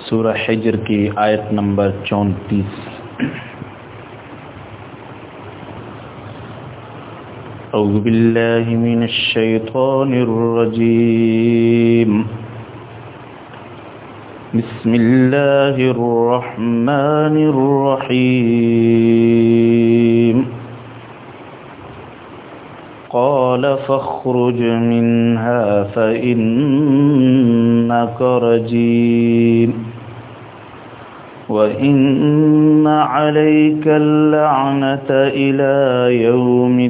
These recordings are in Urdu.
سورہ حجر کی آیت نمبر 34۔ اعوذ باللہ من الشیطان الرجیم، بسم اللہ الرحمن الرحیم۔ قال فاخرج منها فإنك رجيم وإن عليك اللعنة إلى يوم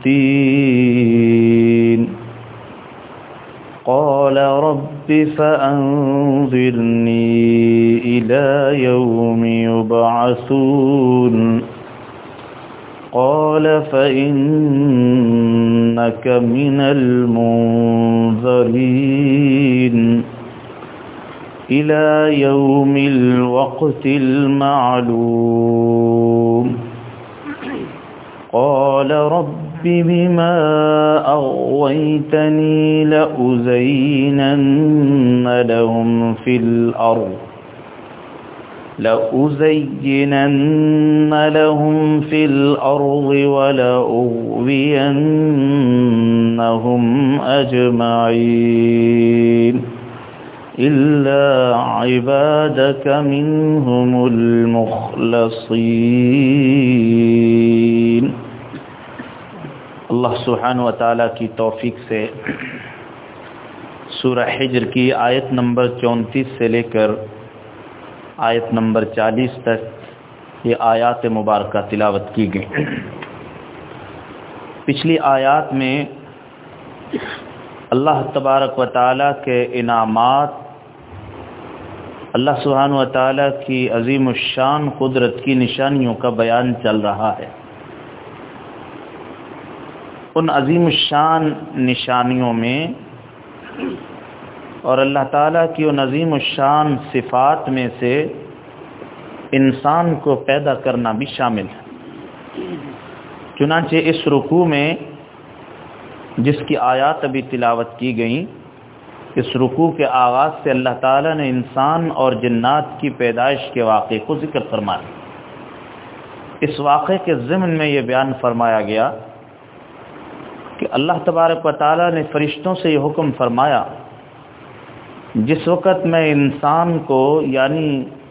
الدين۔ قال رب فأنظرني إلى يوم يبعثون۔ قال فإنك من المنظرين إلى يوم الوقت المعلوم۔ قال رب بما أغويتني لأزينن لهم في الأرض ولأغوينهم أجمعين إلا عبادك منهم المخلصين۔ اللہ سبحانہ وتعالی کی توفیق سے سورہ حجر کی آیت نمبر 34 سے لے کر آیت نمبر 40 تک یہ آیات مبارکہ تلاوت کی گئی۔ پچھلی آیات میں اللہ تبارک و تعالی کے انعامات، اللہ سبحانہ و تعالی کی عظیم الشان قدرت کی نشانیوں کا بیان چل رہا ہے۔ ان عظیم الشان نشانیوں میں اور اللہ تعالیٰ کی ان عظیم الشان صفات میں سے انسان کو پیدا کرنا بھی شامل ہے۔ چنانچہ اس رکوع میں جس کی آیات ابھی تلاوت کی گئیں، اس رکوع کے آغاز سے اللہ تعالیٰ نے انسان اور جنات کی پیدائش کے واقعے کو ذکر فرمایا۔ اس واقعے کے ضمن میں یہ بیان فرمایا گیا کہ اللہ تبارک و تعالیٰ نے فرشتوں سے یہ حکم فرمایا، جس وقت میں انسان کو یعنی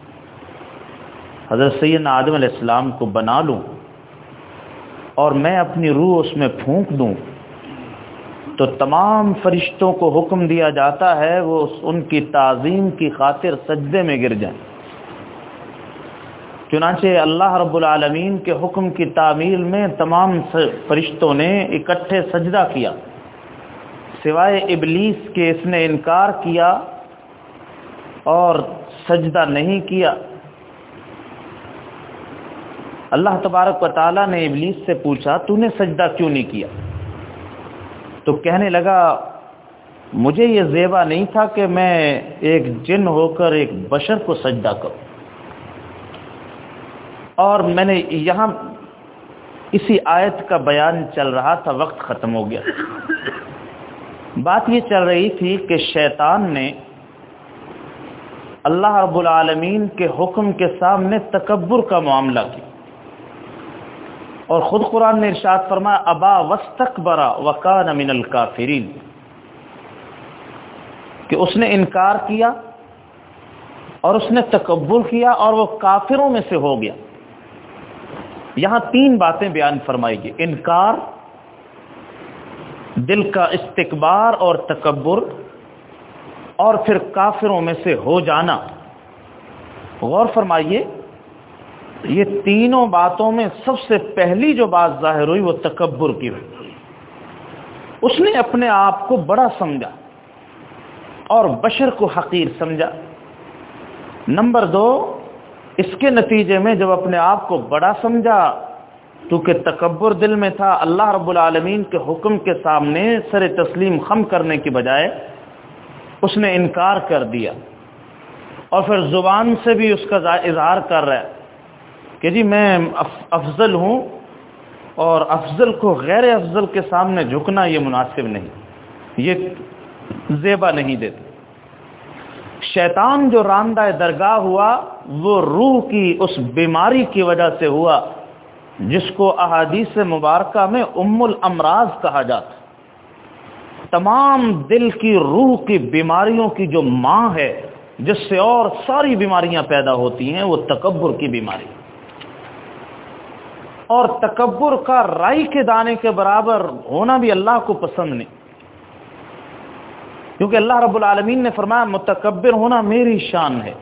حضرت سیدنا آدم علیہ السلام کو بنا لوں اور میں اپنی روح اس میں پھونک دوں تو تمام فرشتوں کو حکم دیا جاتا ہے وہ ان کی تعظیم کی خاطر سجدے میں گر جائیں۔ چنانچہ اللہ رب العالمین کے حکم کی تعمیل میں تمام فرشتوں نے اکٹھے سجدہ کیا، سوائے ابلیس کے، اس نے انکار کیا اور سجدہ نہیں کیا۔ اللہ تبارک و تعالیٰ نے ابلیس سے پوچھا تو نے سجدہ کیوں نہیں کیا؟ تو کہنے لگا مجھے یہ زیبا نہیں تھا کہ میں ایک جن ہو کر ایک بشر کو سجدہ کروں، اور میں نے یہاں اسی آیت کا بیان چل رہا تھا، وقت ختم ہو گیا۔ بات یہ چل رہی تھی کہ شیطان نے اللہ رب العالمین کے حکم کے سامنے تکبر کا معاملہ کیا، اور خود قرآن نے ارشاد فرمایا ابا واستکبر وکان من الکافرین، کہ اس نے انکار کیا اور اس نے تکبر کیا اور وہ کافروں میں سے ہو گیا۔ یہاں تین باتیں بیان فرمائی گئی، انکار، دل کا استکبار اور تکبر، اور پھر کافروں میں سے ہو جانا۔ غور فرمائیے، یہ تینوں باتوں میں سب سے پہلی جو بات ظاہر ہوئی وہ تکبر کی ہوئی۔ اس نے اپنے آپ کو بڑا سمجھا اور بشر کو حقیر سمجھا۔ نمبر دو، اس کے نتیجے میں جب اپنے آپ کو بڑا سمجھا، کیونکہ تکبر دل میں تھا، اللہ رب العالمین کے حکم کے سامنے سر تسلیم خم کرنے کی بجائے اس نے انکار کر دیا، اور پھر زبان سے بھی اس کا اظہار کر رہا ہے کہ جی میں افضل ہوں، اور افضل کو غیر افضل کے سامنے جھکنا یہ مناسب نہیں، یہ زیبا نہیں دیتے۔ شیطان جو راندہ درگاہ ہوا وہ روح کی اس بیماری کی وجہ سے ہوا جس کو احادیث مبارکہ میں ام الامراض کہا جاتا. تمام دل کی روح کی بیماریوں کی جو ماں ہے جس سے اور ساری بیماریاں پیدا ہوتی ہیں وہ تکبر کی بیماری. اور تکبر کا رائی کے دانے کے برابر ہونا بھی اللہ کو پسند نہیں، کیونکہ اللہ رب العالمین نے فرمایا متکبر ہونا میری شان ہے.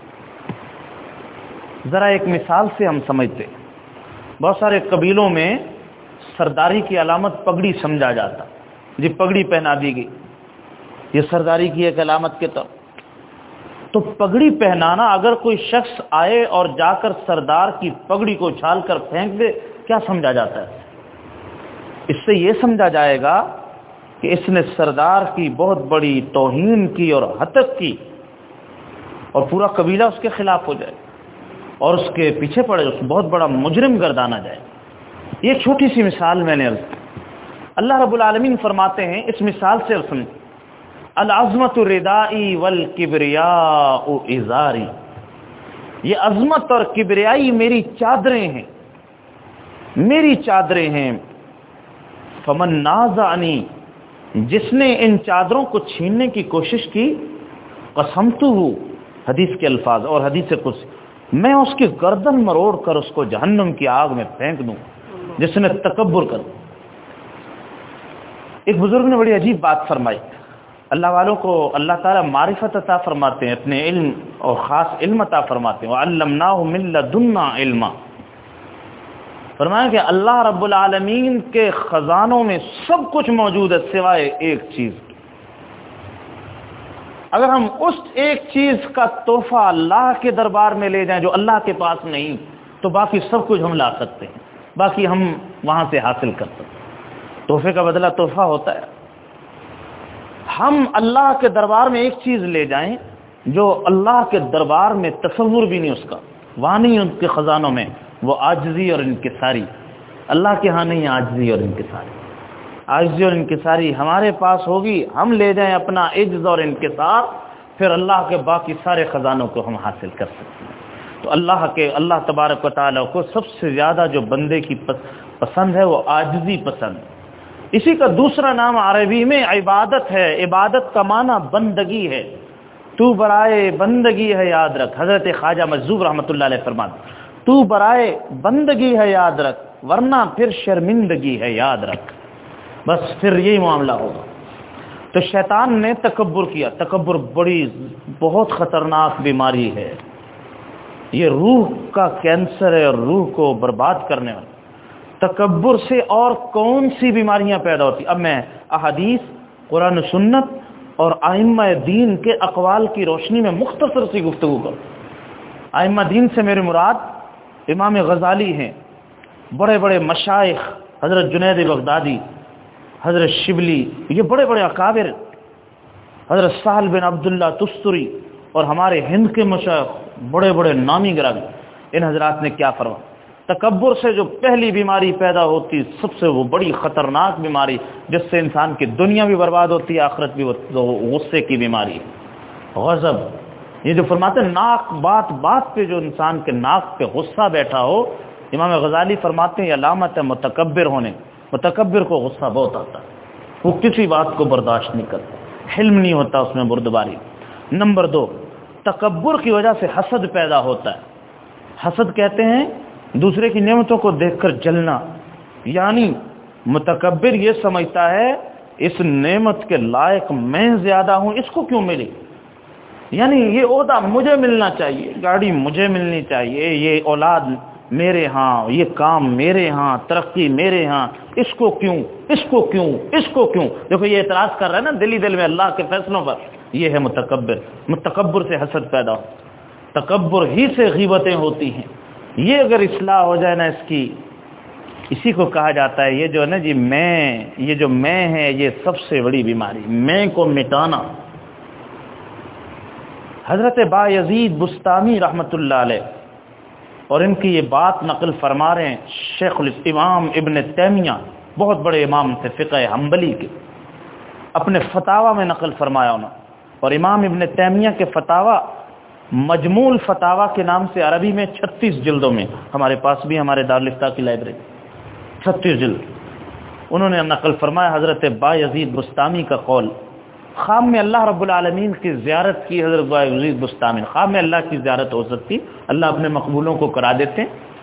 ذرا ایک مثال سے ہم سمجھتے، بہت سارے قبیلوں میں سرداری کی علامت پگڑی سمجھا جاتا، جی پگڑی پہنا دی گئی، یہ سرداری کی ایک علامت کے طور. تو پگڑی پہنانا، اگر کوئی شخص آئے اور جا کر سردار کی پگڑی کو اچھال کر پھینک دے، کیا سمجھا جاتا ہے؟ اس سے یہ سمجھا جائے گا کہ اس نے سردار کی بہت بڑی توہین کی اور ہتک کی، اور پورا قبیلہ اس کے خلاف ہو جائے اور اس کے پیچھے پڑے، اس بہت بڑا مجرم گردانا جائے. یہ چھوٹی سی مثال میں نے عرض کی. اللہ رب العالمین فرماتے ہیں اس مثال سے سن، العظمت ردائی والکبریاء ازاری، یہ عظمت اور کبریائی میری چادریں ہیں، میری چادریں ہیں. فمن نازعنی، جس نے ان چادروں کو چھیننے کی کوشش کی، قسمتہ، حدیث کے الفاظ اور حدیث قدسی، میں اس کی گردن مروڑ کر اس کو جہنم کی آگ میں پھینک دوں جس نے تکبر کر. ایک بزرگ نے بڑی عجیب بات فرمائی. اللہ والوں کو اللہ تعالیٰ معرفت عطا فرماتے ہیں، اپنے علم اور خاص علم عطا فرماتے ہیں. وَعَلَّمْنَاهُ مِن لَّدُنَّا عِلْمًا، فرمایا کہ اللہ رب العالمین کے خزانوں میں سب کچھ موجود ہے سوائے ایک چیز کی. اگر ہم اس ایک چیز کا تحفہ اللہ کے دربار میں لے جائیں جو اللہ کے پاس نہیں، تو باقی سب کچھ ہم لا سکتے ہیں، باقی ہم وہاں سے حاصل کر سکتے ہیں. تحفے کا بدلہ تحفہ ہوتا ہے. ہم اللہ کے دربار میں ایک چیز لے جائیں جو اللہ کے دربار میں تصور بھی نہیں اس کا، وہاں نہیں ان کے خزانوں میں، وہ عاجزی اور انکساری. اللہ کے ہاں نہیں عاجزی اور انکساری. عاجزی اور انکساری ہمارے پاس ہوگی، ہم لے جائیں اپنا عجز اور انکسار، پھر اللہ کے باقی سارے خزانوں کو ہم حاصل کر سکتے ہیں. تو اللہ تبارک و تعالیٰ کو سب سے زیادہ جو بندے کی پسند ہے وہ عاجزی پسند. اسی کا دوسرا نام عربی میں عبادت ہے. عبادت کا معنی بندگی ہے. تو برائے بندگی ہے یاد رکھ. حضرت خواجہ مجذوب رحمۃ اللہ علیہ فرماتے تو برائے بندگی ہے یاد رکھ، ورنہ پھر شرمندگی ہے یاد رکھ. بس پھر یہی معاملہ ہوگا. تو شیطان نے تکبر کیا. تکبر بہت خطرناک بیماری ہے. یہ روح کا کینسر ہے اور روح کو برباد کرنے والا. تکبر سے اور کون سی بیماریاں پیدا ہوتی. اب میں احادیث، قرآن و سنت اور ائمہ دین کے اقوال کی روشنی میں مختصر سی گفتگو کروں. ائمہ دین سے میرے مراد امام غزالی ہیں، بڑے بڑے مشائخ، حضرت جنید بغدادی، حضرت شبلی، یہ بڑے بڑے اکابر، حضرت سہل بن عبداللہ تستری، اور ہمارے ہند کے مشائخ بڑے بڑے نامی گرامی. ان حضرات نے کیا فرمایا؟ تکبر سے جو پہلی بیماری پیدا ہوتی، سب سے وہ بڑی خطرناک بیماری جس سے انسان کی دنیا بھی برباد ہوتی ہے، آخرت بھی. غصے کی بیماری ہے، غضب. یہ جو فرماتے ہیں ناک بات پہ جو انسان کے ناک پہ غصہ بیٹھا ہو، امام غزالی فرماتے ہیں یہ علامت ہے متکبر ہونے. متکبر کو غصہ بہت آتا ہے، وہ کسی بات کو برداشت نہیں کرتا، حلم نہیں ہوتا اس میں، بردباری. نمبر 2، تکبر کی وجہ سے حسد پیدا ہوتا ہے. حسد کہتے ہیں دوسرے کی نعمتوں کو دیکھ کر جلنا. یعنی متکبر یہ سمجھتا ہے اس نعمت کے لائق میں زیادہ ہوں، اس کو کیوں ملی؟ یعنی یہ عہدہ مجھے ملنا چاہیے، گاڑی مجھے ملنی چاہیے، یہ اولاد میرے ہاں، یہ کام میرے ہاں، ترقی میرے ہاں، اس کو کیوں، اس کو کیوں، اس کو کیوں. دیکھو یہ اعتراض کر رہا ہے نا دل میں اللہ کے فیصلوں پر. یہ ہے متکبر. متکبر سے حسد پیدا ہو، تکبر ہی سے غیبتیں ہوتی ہیں. یہ اگر اصلاح ہو جائے نا اس کی، اسی کو کہا جاتا ہے یہ جو ہے نا جی یہ جو میں ہے یہ سب سے بڑی بیماری، میں کو مٹانا. حضرت بایزید بستامی رحمۃ اللہ علیہ، اور ان کی یہ بات نقل فرما رہے ہیں شیخ الاسلام ابن تیمیہ، بہت بڑے امام تھے فقہ حنبلی کے، اپنے فتاوی میں نقل فرمایا انہوں. اور امام ابن تیمیہ کے فتاوی مجموع الفتاوی کے نام سے عربی میں 36 جلدوں میں ہمارے پاس بھی ہمارے دارالفتاء کی لائبریری 36 جلد انہوں نے نقل فرمایا حضرت بایزید بستامی کا قول، خام میں اللہ رب العالمین کی زیارت کی، حضرت بایزید بستامی خام میں اللہ کی زیارت ہو سکتی، اللہ اپنے مقبولوں کو کرا دیتے۔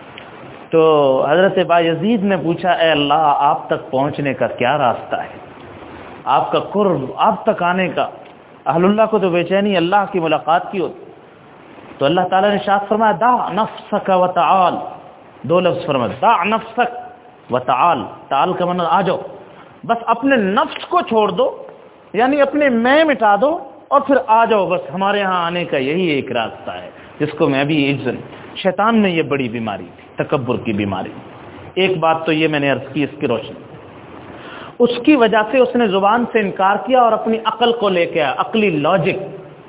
تو حضرت بایزید نے پوچھا اے اللہ آپ تک پہنچنے کا کیا راستہ ہے، آپ کا قرب، آپ تک آنے کا، اہل اللہ کو تو بے چینی اللہ کی ملاقات کی ہوتی۔ تو اللہ تعالیٰ نے ارشاد فرمایا دع نفسک وتعال، 2 لفظ فرمایا دع نفسک وتعال، تعال کا معنی آ جاؤ، بس اپنے نفس کو چھوڑ دو، یعنی اپنے میں مٹا دو اور پھر آ جاؤ، بس ہمارے ہاں آنے کا یہی ایک راستہ ہے، جس کو میں بھی شیطان میں یہ بڑی بیماری تھی، تکبر کی بیماری۔ ایک بات تو یہ میں نے عرض کی اس کی روشنی، اس کی وجہ سے اس نے زبان سے انکار کیا اور اپنی عقل کو لے کے آیا، عقلی لاجک۔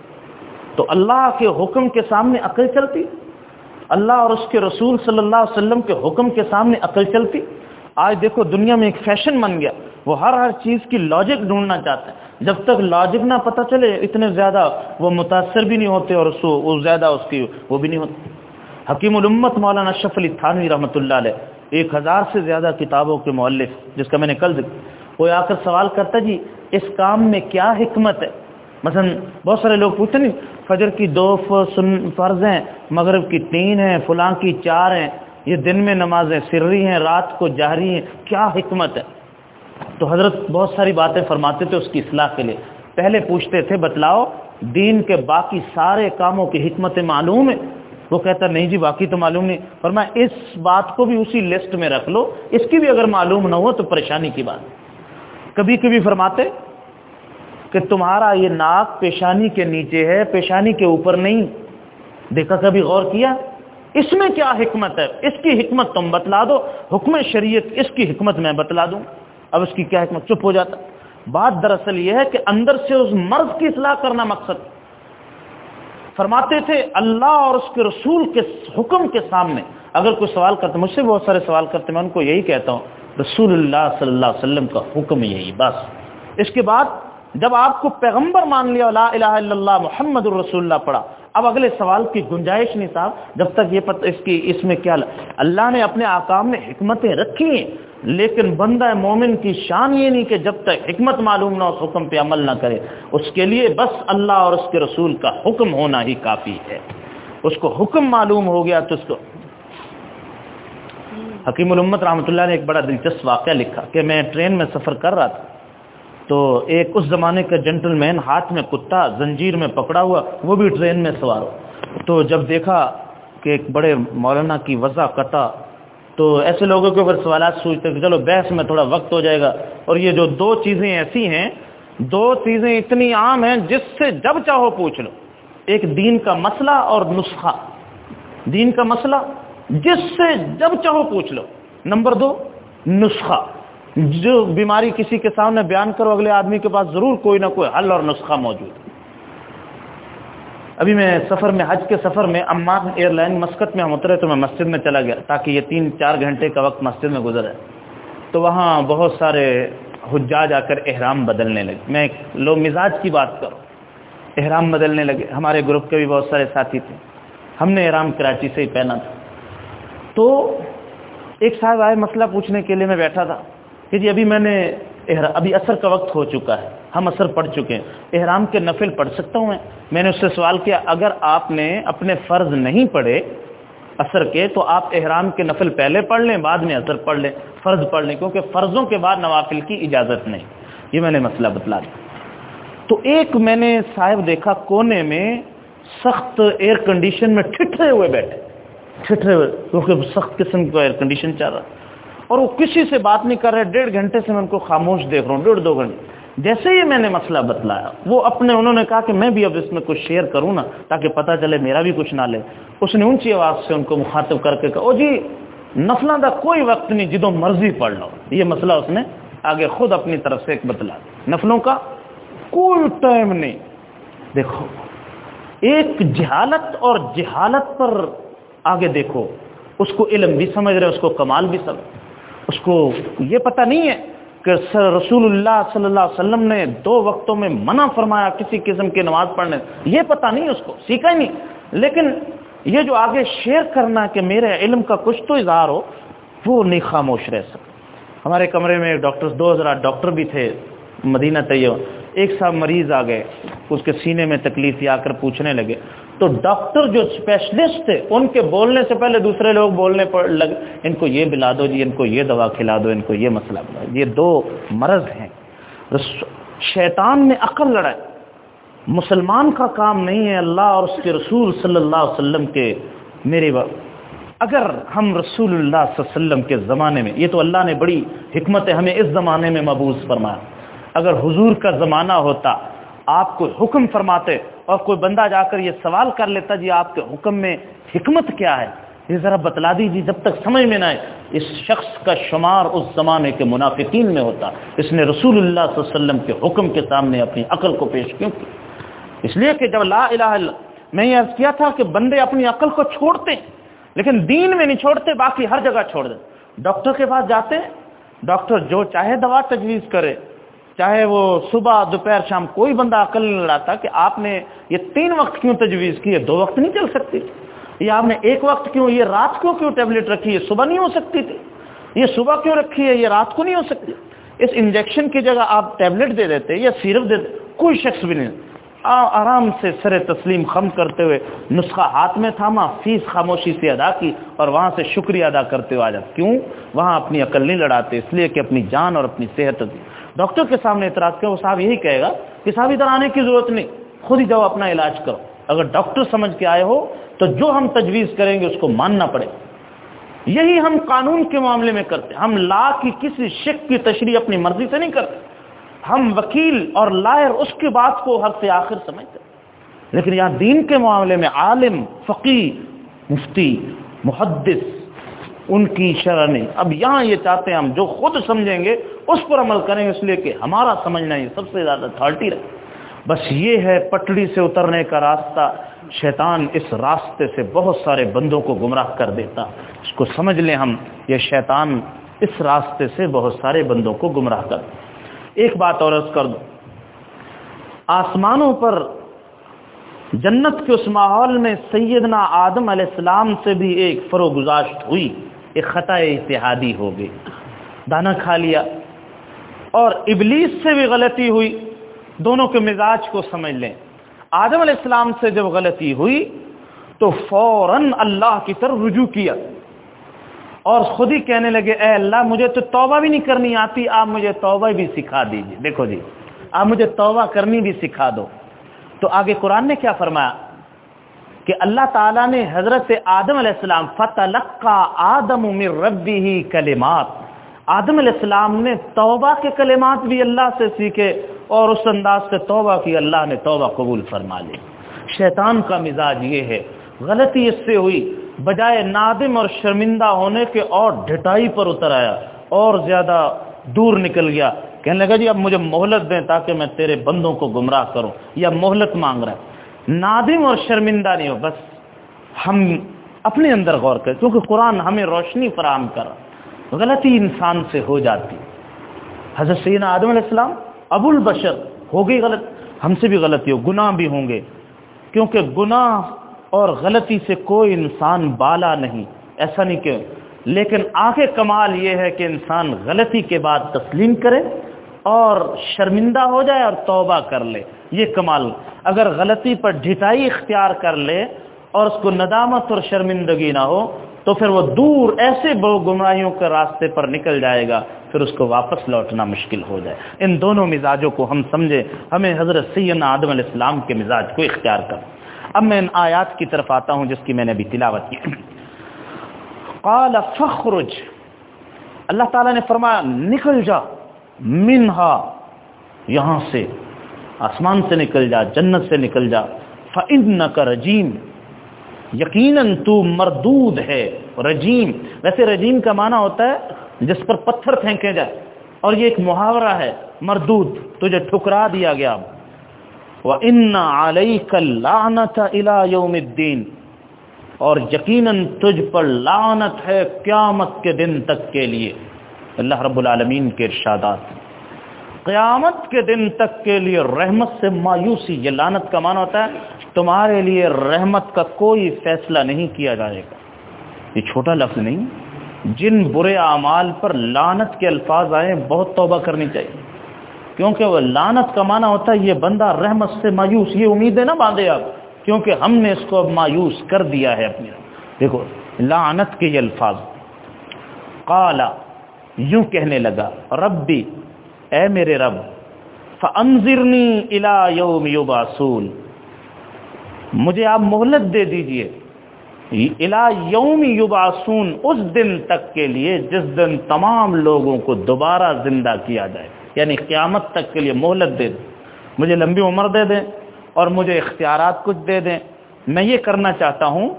تو اللہ کے حکم کے سامنے عقل چلتی، اللہ اور اس کے رسول صلی اللہ علیہ وسلم کے حکم کے سامنے عقل چلتی۔ آج دیکھو دنیا میں ایک فیشن بن گیا، وہ ہر چیز کی لاجک ڈھونڈنا چاہتے ہیں، جب تک لاجک نہ پتہ چلے اتنے زیادہ وہ متاثر بھی نہیں ہوتے اور وہ زیادہ اس کی وہ بھی نہیں ہوتے۔ حکیم الامت مولانا اشرف علی تھانوی رحمۃ اللہ علیہ 1000 سے زیادہ کتابوں کے مؤلف، جس کا میں نے کل ذکر، کوئی آ کر سوال کرتا جی اس کام میں کیا حکمت ہے؟ مثلا بہت سارے لوگ پوچھتے نہیں فجر کی 2 فرض ہیں، مغرب کی 3 ہیں، فلاں کی 4 ہیں، یہ دن میں نمازیں سری ہیں، رات کو جہری ہیں، کیا حکمت ہے؟ تو حضرت بہت ساری باتیں فرماتے تھے اس کی اصلاح کے لیے۔ پہلے پوچھتے تھے بتلاؤ دین کے باقی سارے کاموں کی حکمتیں معلوم ہیں؟ وہ کہتا نہیں جی باقی تو معلوم نہیں۔ فرمایا اس بات کو بھی اسی لسٹ میں رکھ لو، اس کی بھی اگر معلوم نہ ہو تو پریشانی کی بات۔ کبھی کبھی فرماتے کہ تمہارا یہ ناک پیشانی کے نیچے ہے، پیشانی کے اوپر نہیں، دیکھا کبھی غور کیا اس میں کیا حکمت ہے؟ اس کی حکمت تم بتلا دو، حکم شریعت اس کی حکمت میں بتلا دوں، اب اس کی کیا حکمت؟ چپ ہو جاتا۔ بات دراصل یہ ہے کہ اندر سے اس مرض کی اصلاح کرنا مقصد۔ فرماتے تھے اللہ اور اس کے رسول کے حکم کے سامنے اگر کوئی سوال کرتے، مجھ سے بہت سارے سوال کرتے، میں ان کو یہی کہتا ہوں رسول اللہ صلی اللہ علیہ وسلم کا حکم یہی بس۔ اس کے بعد جب آپ کو پیغمبر مان لیا، لا الہ الا اللہ محمد الرسول اللہ پڑھا، اب اگلے سوال کی گنجائش نہیں صاحب، جب تک یہ پتہ اس میں کیا اللہ نے اپنے احکام میں حکمتیں رکھی ہیں، لیکن بندہ مومن کی شان یہ نہیں کہ جب تک حکمت معلوم نہ اس حکم پہ عمل نہ کرے، اس کے لیے بس اللہ اور اس کے رسول کا حکم ہونا ہی کافی ہے۔ اس کو حکم معلوم ہو گیا تو اس کو۔ حکیم الامت رحمۃ اللہ نے ایک بڑا دلچسپ واقعہ لکھا کہ میں ٹرین میں سفر کر رہا تھا، تو ایک اس زمانے کا جنٹل مین ہاتھ میں کتا زنجیر میں پکڑا ہوا، وہ بھی ٹرین میں سوار ہو، تو جب دیکھا کہ ایک بڑے مولانا کی وضع قطع، تو ایسے لوگوں کے اوپر سوالات سوچتے کہ چلو بحث میں تھوڑا وقت ہو جائے گا، اور یہ جو 2 چیزیں ایسی ہیں، 2 چیزیں اتنی عام ہیں جس سے جب چاہو پوچھ لو، ایک دین کا مسئلہ اور نسخہ، دین کا مسئلہ جس سے جب چاہو پوچھ لو، نمبر 2 نسخہ، جو بیماری کسی کے سامنے بیان کرو اگلے آدمی کے پاس ضرور کوئی نہ کوئی حل اور نسخہ موجود ہے۔ ابھی میں سفر میں، حج کے سفر میں، عمان ایئر لائن مسقط میں ہم اترے تو میں مسجد میں چلا گیا تاکہ یہ 3-4 گھنٹے کا وقت مسجد میں گزرا ہے، تو وہاں بہت سارے حجاج آ کر احرام بدلنے لگے۔ میں ایک لو مزاج کی بات کروں، احرام بدلنے لگے، ہمارے گروپ کے بھی بہت سارے ساتھی تھے، ہم نے احرام کراچی سے ہی پہنا تھا، تو ایک صاحب آئے مسئلہ پوچھنے کے لیے، میں بیٹھا تھا کہ جی ابھی عصر کا وقت ہو چکا ہے، ہم عصر پڑھ چکے ہیں، احرام کے نفل پڑھ سکتا ہوں میں نے اس سے سوال کیا اگر آپ نے اپنے فرض نہیں پڑھے عصر کے تو آپ احرام کے نفل پہلے پڑھ لیں، بعد میں عصر پڑھ لیں، فرض پڑھ لیں، کیونکہ فرضوں کے بعد نوافل کی اجازت نہیں۔ یہ میں نے مسئلہ بتلا دیا۔ تو ایک میں نے صاحب دیکھا کونے میں سخت ایئر کنڈیشن میں ٹھٹھرے ہوئے بیٹھے، ٹھٹھرے ہوئے، کیونکہ سخت قسم کا ایئر کنڈیشن چل رہا، اور وہ کسی سے بات نہیں کر رہے، 1.5 گھنٹے سے میں ان کو خاموش دیکھ رہا ہوں، 1.5-2 گھنٹے۔ جیسے ہی میں نے مسئلہ بتلایا، وہ انہوں نے کہا کہ میں بھی اب اس میں کچھ شیئر کروں نا تاکہ پتہ چلے میرا بھی کچھ نہ لے۔ اس نے اونچی آواز سے ان کو مخاطب کر کے کہا او جی نفلاں دا کوئی وقت نہیں، جدوں مرضی پڑھ لو۔ یہ مسئلہ اس نے آگے خود اپنی طرف سے ایک بتلا، نفلوں کا کوئی ٹائم نہیں۔ دیکھو ایک جہالت اور جہالت پر آگے دیکھو، اس کو علم بھی سمجھ رہے، اس کو کمال بھی سمجھ، اس کو یہ پتہ نہیں ہے کہ رسول اللہ صلی اللہ علیہ وسلم نے 2 وقتوں میں منع فرمایا کسی قسم کی نماز پڑھنے، یہ پتہ نہیں اس کو، سیکھا ہی نہیں. لیکن یہ جو آگے شیئر کرنا کہ میرے علم کا کچھ تو اظہار ہو، وہ نہیں خاموش رہ سکتا. ہمارے کمرے میں ڈاکٹر 2 حضرات ڈاکٹر بھی تھے مدینہ طیبہ. ایک صاحب مریض آ گئے، اس کے سینے میں تکلیف تھی، آ کر پوچھنے لگے تو ڈاکٹر جو اسپیشلسٹ تھے ان کے بولنے سے پہلے دوسرے لوگ بولنے پر لگے، ان کو یہ پلا دو جی، ان کو یہ دوا کھلا دو، ان کو یہ مسئلہ بتا. یہ 2 مرض ہیں. شیطان نے عقل لڑائی. مسلمان کا کام نہیں ہے اللہ اور اس کے رسول صلی اللہ علیہ وسلم کے میرے اگر ہم رسول اللہ صلی اللہ علیہ وسلم کے زمانے میں، یہ تو اللہ نے بڑی حکمت ہے ہمیں اس زمانے میں مبعوث فرمایا. اگر حضور کا زمانہ ہوتا، آپ کو حکم فرماتے اور کوئی بندہ جا کر یہ سوال کر لیتا جی آپ کے حکم میں حکمت کیا ہے، یہ ذرا بتلا دیجیے، جب تک سمجھ میں نہ آئے. اس شخص کا شمار اس زمانے کے منافقین میں ہوتا. اس نے رسول اللہ صلی اللہ علیہ وسلم کے حکم کے سامنے اپنی عقل کو پیش کیوں کی؟ اس لیے کہ جب لا الہ الا، میں یہ عرض کیا تھا کہ بندے اپنی عقل کو چھوڑتے لیکن دین میں نہیں چھوڑتے، باقی ہر جگہ چھوڑ دیتے. ڈاکٹر کے پاس جاتے ہیں، ڈاکٹر جو چاہے دوا تجویز کرے، چاہے وہ صبح دوپہر شام، کوئی بندہ عقل نہیں لڑاتا کہ آپ نے یہ 3 وقت کیوں تجویز کی ہے، 2 وقت نہیں چل سکتی، یہ آپ نے 1 وقت کیوں، یہ رات کو کیوں ٹیبلٹ رکھی ہے، صبح نہیں ہو سکتی تھی، یہ صبح کیوں رکھی ہے، یہ رات کو نہیں ہو سکتی. اس انجیکشن کی جگہ آپ ٹیبلٹ دے دیتے یا سیرپ دے دیتے، کوئی شخص بھی نہیں. آرام سے سر تسلیم خم کرتے ہوئے نسخہ ہاتھ میں تھاما، فیس خاموشی سے ادا کی اور وہاں سے شکریہ ادا کرتے ہوئے آ جاتے. کیوں؟ وہاں اپنی عقل نہیں لڑاتے، اس لیے کہ اپنی جان اور اپنی صحت دی. ڈاکٹر کے سامنے اعتراض کرو، وہ صاحب یہی کہے گا کہ صاحب ادھر آنے کی ضرورت نہیں، خود ہی جاؤ اپنا علاج کرو. اگر ڈاکٹر سمجھ کے آئے ہو تو جو ہم تجویز کریں گے اس کو ماننا پڑے. یہی ہم قانون کے معاملے میں کرتے. ہم لا کی کسی شک کی تشریح اپنی مرضی سے نہیں کرتے. ہم وکیل اور لائر اس کی بات کو حد سے آخر سمجھتے. لیکن یہاں دین کے معاملے میں عالم، فقیہ، مفتی، محدث، ان کی شرح نہیں. اب یہاں یہ چاہتے ہیں ہم جو خود سمجھیں گے اس پر عمل کریں گے، اس لیے کہ ہمارا سمجھنا یہ سب سے زیادہ اتھارٹی رہے. بس یہ ہے پٹڑی سے اترنے کا راستہ. شیطان اس راستے سے بہت سارے بندوں کو گمراہ کر دیتا. اس کو سمجھ لیں ہم، یہ شیطان اس راستے سے بہت سارے بندوں کو گمراہ کر. ایک بات اور عرض کر دوں، آسمانوں پر جنت کے اس ماحول میں سیدنا آدم علیہ السلام سے بھی ایک فروگزاشت ہوئی، ایک خطا اجتہادی ہو گئی، دانا کھا لیا. اور ابلیس سے بھی غلطی ہوئی. دونوں کے مزاج کو سمجھ لیں. آدم علیہ السلام سے جب غلطی ہوئی تو فوراً اللہ کی طرف رجوع کیا اور خود ہی کہنے لگے اے اللہ مجھے تو توبہ بھی نہیں کرنی آتی، آپ مجھے توبہ بھی سکھا دیجیے. دیکھو جی، آپ مجھے توبہ کرنی بھی سکھا دو. تو آگے قرآن نے کیا فرمایا کہ اللہ تعالیٰ نے حضرت آدم علیہ السلام فَتَلَقَّى آدَمُ مِن رَبِّهِ کلمات، آدم علیہ السلام نے توبہ کے کلمات بھی اللہ سے سیکھے اور اس انداز سے توبہ کی، اللہ نے توبہ قبول فرما لی. شیطان کا مزاج یہ ہے، غلطی اس سے ہوئی، بجائے نادم اور شرمندہ ہونے کے اور ڈھٹائی پر اتر آیا اور زیادہ دور نکل گیا. کہنے لگا جی اب مجھے مہلت دیں تاکہ میں تیرے بندوں کو گمراہ کروں، یا مہلت مانگ رہا ہے. نادم اور شرمندہ نہیں ہو، بس ہم اپنے اندر غور کریں کیونکہ قرآن ہمیں روشنی فراہم کر رہا. غلطی انسان سے ہو جاتی. حضرت سیدنا آدم علیہ السلام ابو البشر ہو گئی غلط، ہم سے بھی غلطی ہو، گناہ بھی ہوں گے، کیونکہ گناہ اور غلطی سے کوئی انسان بالا نہیں، ایسا نہیں کہ. لیکن آگے کمال یہ ہے کہ انسان غلطی کے بعد تسلیم کرے اور شرمندہ ہو جائے اور توبہ کر لے، یہ کمال. اگر غلطی پر ڈھٹائی اختیار کر لے اور اس کو ندامت اور شرمندگی نہ ہو تو پھر وہ دور ایسے گمراہیوں کے راستے پر نکل جائے گا، پھر اس کو واپس لوٹنا مشکل ہو جائے. ان دونوں مزاجوں کو ہم سمجھے، ہمیں حضرت سیدنا آدم علیہ السلام کے مزاج کو اختیار کر. اب میں ان آیات کی طرف آتا ہوں جس کی میں نے ابھی تلاوت کی. قال فخرج، اللہ تعالیٰ نے فرمایا نکل جا، منہا، یہاں سے، آسمان سے نکل جا، جنت سے نکل جا. فإنک رجیم، یقیناً تو مردود ہے. رجیم، ویسے رجیم کا معنی ہوتا ہے جس پر پتھر پھینکے جائے، اور یہ ایک محاورہ ہے، مردود، تجھے ٹھکرا دیا گیا. وَإِنَّ عَلَيْكَ اللَّعْنَةَ إِلَى يَوْمِ الدِّينِ، اور یقیناً تجھ پر لعنت ہے قیامت کے دن تک کے لیے. اللہ رب العالمین کے ارشادات، قیامت کے دن تک کے لیے رحمت سے مایوسی، یہ لعنت کا معنی ہوتا ہے تمہارے لیے رحمت کا کوئی فیصلہ نہیں کیا جائے گا. یہ چھوٹا لفظ نہیں. جن برے اعمال پر لعنت کے الفاظ آئے بہت توبہ کرنی چاہیے، کیونکہ وہ لعنت کا معنی ہوتا ہے یہ بندہ رحمت سے مایوس. یہ امیدیں نہ باندھے آپ، کیونکہ ہم نے اس کو اب مایوس کر دیا ہے اپنی. دیکھو لعنت کے یہ الفاظ. قال، یوں کہنے لگا، ربی، اے میرے رب، فانظرنی الی یوم یبعثون، مجھے آپ مہلت دے دیجئے الی یوم یبعثون، اس دن تک کے لیے جس دن تمام لوگوں کو دوبارہ زندہ کیا جائے. یعنی قیامت تک کے لیے مہلت دے دیں، مجھے لمبی عمر دے دیں اور مجھے اختیارات کچھ دے دیں، میں یہ کرنا چاہتا ہوں.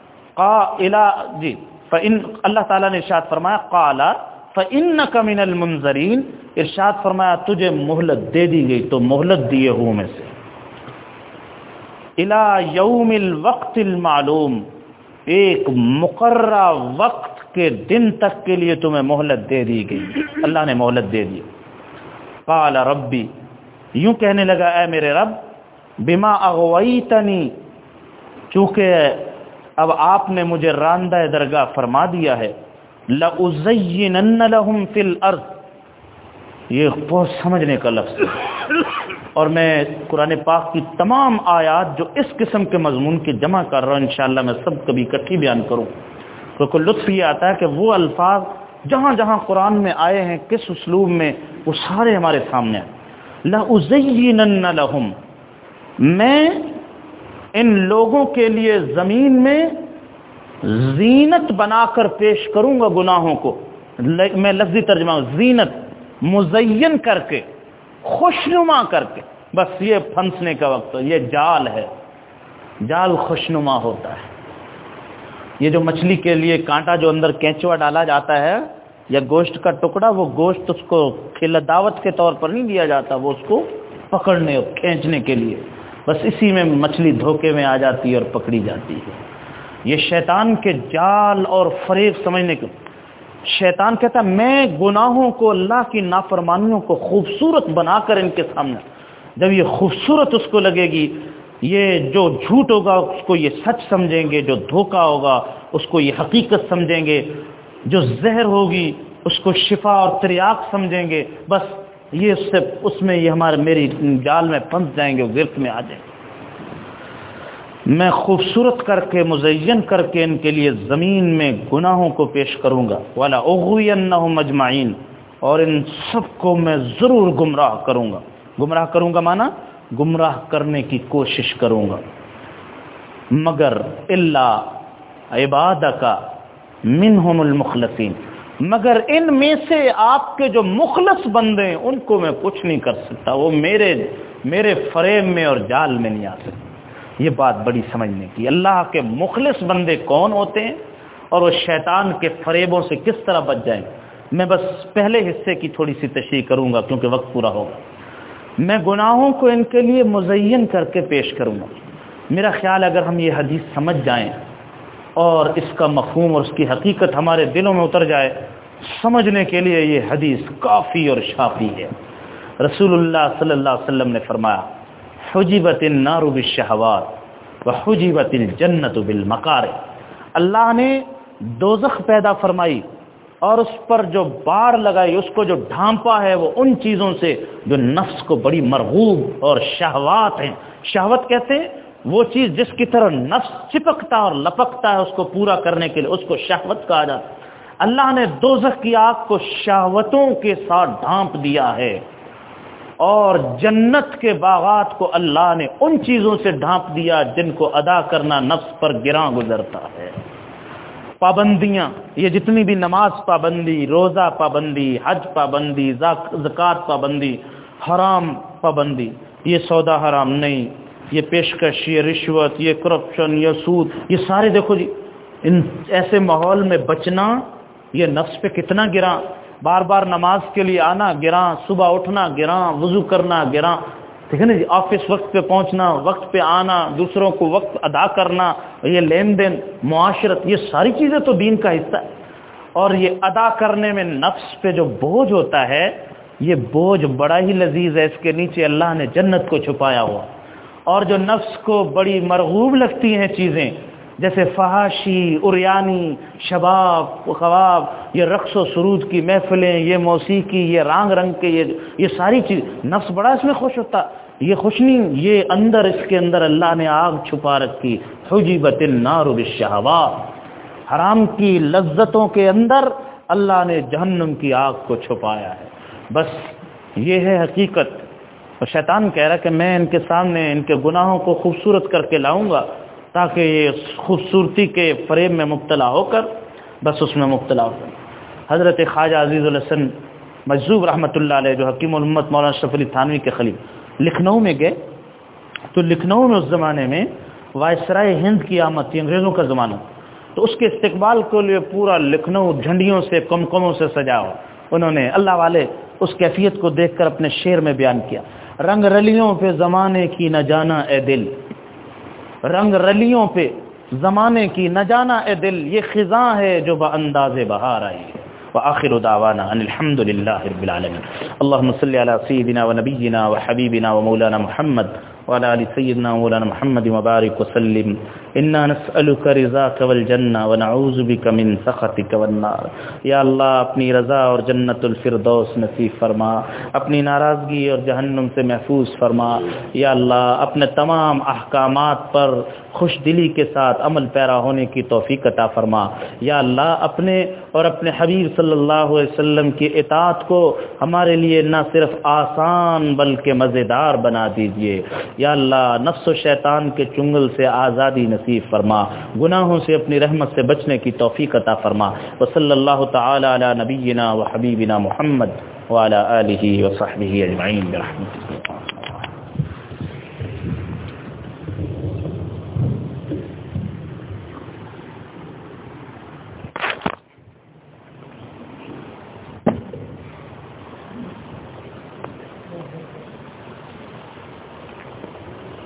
جی فإن، اللہ تعالیٰ نے ارشاد فرمایا قال فإنک من المنذرین، ارشاد فرمایا تجھے مہلت دے دی گئی تو مہلت دیے ہوں میں سے. الی یوم الوقت المعلوم، ایک مقررہ وقت کے دن تک کے لیے تمہیں مہلت دے دی گئی. اللہ نے مہلت دے دی. قال ربی، یوں کہنے لگا اے میرے رب، بما اغویتنی، چونکہ اب آپ نے مجھے راندہ درگاہ فرما دیا ہے، لأزینن لہم فی الارض، یہ بہت سمجھنے کا لفظ ہے. اور میں قرآن پاک کی تمام آیات جو اس قسم کے مضمون کی جمع کر رہا ہوں، انشاءاللہ میں سب کبھی اکٹھی بیان کروں، کیونکہ لطف یہ آتا ہے کہ وہ الفاظ جہاں جہاں قرآن میں آئے ہیں کس اسلوب میں، وہ سارے ہمارے سامنے ہیں. لأزینن لہم، میں ان لوگوں کے لیے زمین میں زینت بنا کر پیش کروں گا گناہوں کو. میں لفظی ترجمہ زینت، مزین کر کے، خوشنما کر کے. بس یہ پھنسنے کا وقت، یہ جال ہے، جال خوشنما ہوتا ہے. یہ جو مچھلی کے لیے کانٹا جو اندر کینچوا ڈالا جاتا ہے یا گوشت کا ٹکڑا، وہ گوشت اس کو دعوت کے طور پر نہیں دیا جاتا، وہ اس کو پکڑنے اور کھینچنے کے لیے. بس اسی میں مچھلی دھوکے میں آ جاتی ہے اور پکڑی جاتی ہے. یہ شیطان کے جال اور فریب سمجھنے کے. شیطان کہتا ہے میں گناہوں کو، اللہ کی نافرمانیوں کو خوبصورت بنا کر ان کے سامنے، جب یہ خوبصورت اس کو لگے گی، یہ جو جھوٹ ہوگا اس کو یہ سچ سمجھیں گے، جو دھوکہ ہوگا اس کو یہ حقیقت سمجھیں گے، جو زہر ہوگی اس کو شفا اور تریاق سمجھیں گے. بس یہ اس میں یہ میری جال میں پھنس جائیں گے، گرفت میں آ جائیں گے. میں خوبصورت کر کے، مزین کر کے ان کے لیے زمین میں گناہوں کو پیش کروں گا. وَلَا أُغْوِيَنَّهُمْ أَجْمَعِينَ، اور ان سب کو میں ضرور گمراہ کروں گا. گمراہ کروں گا مانا گمراہ کرنے کی کوشش کروں گا، مگر الا عبادک منہم المخلصین، مگر ان میں سے آپ کے جو مخلص بندے ہیں ان کو میں کچھ نہیں کر سکتا. وہ میرے فریب میں اور جال میں نہیں آ سکتے. یہ بات بڑی سمجھنے کی. اللہ کے مخلص بندے کون ہوتے ہیں اور وہ شیطان کے فریبوں سے کس طرح بچ جائیں. میں بس پہلے حصے کی تھوڑی سی تشریح کروں گا کیونکہ وقت پورا ہوگا. میں گناہوں کو ان کے لیے مزین کر کے پیش کروں گا. میرا خیال اگر ہم یہ حدیث سمجھ جائیں اور اس کا مفہوم اور اس کی حقیقت ہمارے دلوں میں اتر جائے، سمجھنے کے لیے یہ حدیث کافی اور شافی ہے. رسول اللہ صلی اللہ علیہ وسلم نے فرمایا، حجبت النار بالشہوات وحجبت الجنت بالمکارہ. اللہ نے دوزخ پیدا فرمائی اور اس پر جو باڑ لگائی، اس کو جو ڈھانپا ہے وہ ان چیزوں سے جو نفس کو بڑی مرغوب اور شہوات ہیں. شہوت کہتے ہیں وہ چیز جس کی طرح نفس چپکتا اور لپکتا ہے اس کو پورا کرنے کے لیے، اس کو شہوت کہا جاتا ہے. اللہ نے دوزخ کی آگ کو شہوتوں کے ساتھ ڈھانپ دیا ہے اور جنت کے باغات کو اللہ نے ان چیزوں سے ڈھانپ دیا جن کو ادا کرنا نفس پر گراں گزرتا ہے. پابندیاں، یہ جتنی بھی نماز پابندی، روزہ پابندی، حج پابندی، زکوٰۃ پابندی، حرام پابندی، یہ سودا حرام نہیں، یہ پیشکش، یہ رشوت، یہ کرپشن، یہ سود، یہ سارے دیکھو جی ان ایسے ماحول میں بچنا یہ نفس پہ کتنا گراں. بار بار نماز کے لیے آنا گراں، صبح اٹھنا گراں، وضو کرنا گراں، ٹھیک ہے نا جی، آفس وقت پہ پہنچنا، وقت پہ آنا، دوسروں کو وقت ادا کرنا، یہ لین دین، معاشرت، یہ ساری چیزیں تو دین کا حصہ ہے. اور یہ ادا کرنے میں نفس پہ جو بوجھ ہوتا ہے، یہ بوجھ بڑا ہی لذیذ ہے، اس کے نیچے اللہ نے جنت کو چھپایا ہوا. اور جو نفس کو بڑی مرغوب لگتی ہیں چیزیں، جیسے فحاشی، اریانی، شباب و خواب، یہ رقص و سرود کی محفلیں، یہ موسیقی، یہ رنگ رنگ کے یہ ساری چیز، نفس بڑا اس میں خوش ہوتا. یہ خوش نہیں، یہ اندر، اس کے اندر اللہ نے آگ چھپا رکھی. حجبت النار بالشہوات، حرام کی لذتوں کے اندر اللہ نے جہنم کی آگ کو چھپایا ہے. بس یہ ہے حقیقت. اور شیطان کہہ رہا کہ میں ان کے سامنے ان کے گناہوں کو خوبصورت کر کے لاؤں گا تاکہ یہ خوبصورتی کے فریب میں مبتلا ہو کر بس اس میں مبتلا ہو کر. حضرت خواجہ عزیز الحسن مجذوب رحمۃ اللہ علیہ، جو حکیم الامت مولانا اشرف علی تھانوی کے خلیفہ، لکھنؤ میں گئے تو لکھنؤ میں اس زمانے میں وائسرائے ہند کی آمد تھی، انگریزوں کا زمانہ. تو اس کے استقبال کے لیے پورا لکھنؤ جھنڈیوں سے، کمکموں سے سجا ہوا. انہوں نے اللہ والے اس کیفیت کو دیکھ کر اپنے شعر میں بیان کیا: رنگ رلیوں پہ زمانے کی نہ جانا اے دل، رنگ رلیوں پہ زمانے کی نہ جانا اے دل، یہ خزاں ہے جو بانداز بہار آئی ہے. وآخر دعوانا ان الحمد للہ رب العالمین. اللهم صل على سيدنا ونبينا وحبيبنا ومولانا محمد وعلى آل سيدنا مولانا محمد وبارك وسلم. انا نسألك رضاك والجنة ونعوذ بك من سخطك والنار. یا اللہ اپنی رضا اور جنت الفردوس نصیب فرما، اپنی ناراضگی اور جہنم سے محفوظ فرما. یا اللہ اپنے تمام احکامات پر خوش دلی کے ساتھ عمل پیرا ہونے کی توفیق عطا فرما. یا اللہ اپنے اور اپنے حبیب صلی اللہ علیہ وسلم کی اطاعت کو ہمارے لیے نہ صرف آسان بلکہ مزیدار بنا دیجیے. یا اللہ نفس و شیطان کے چنگل سے آزادی نصیب فرما، گناہوں سے اپنی رحمت سے بچنے کی توفیق عطا فرما. وصلی اللہ تعالی علی نبینا و حبیبنا محمد وعلی آلہ و صحبہ اجمعین برحمتہ.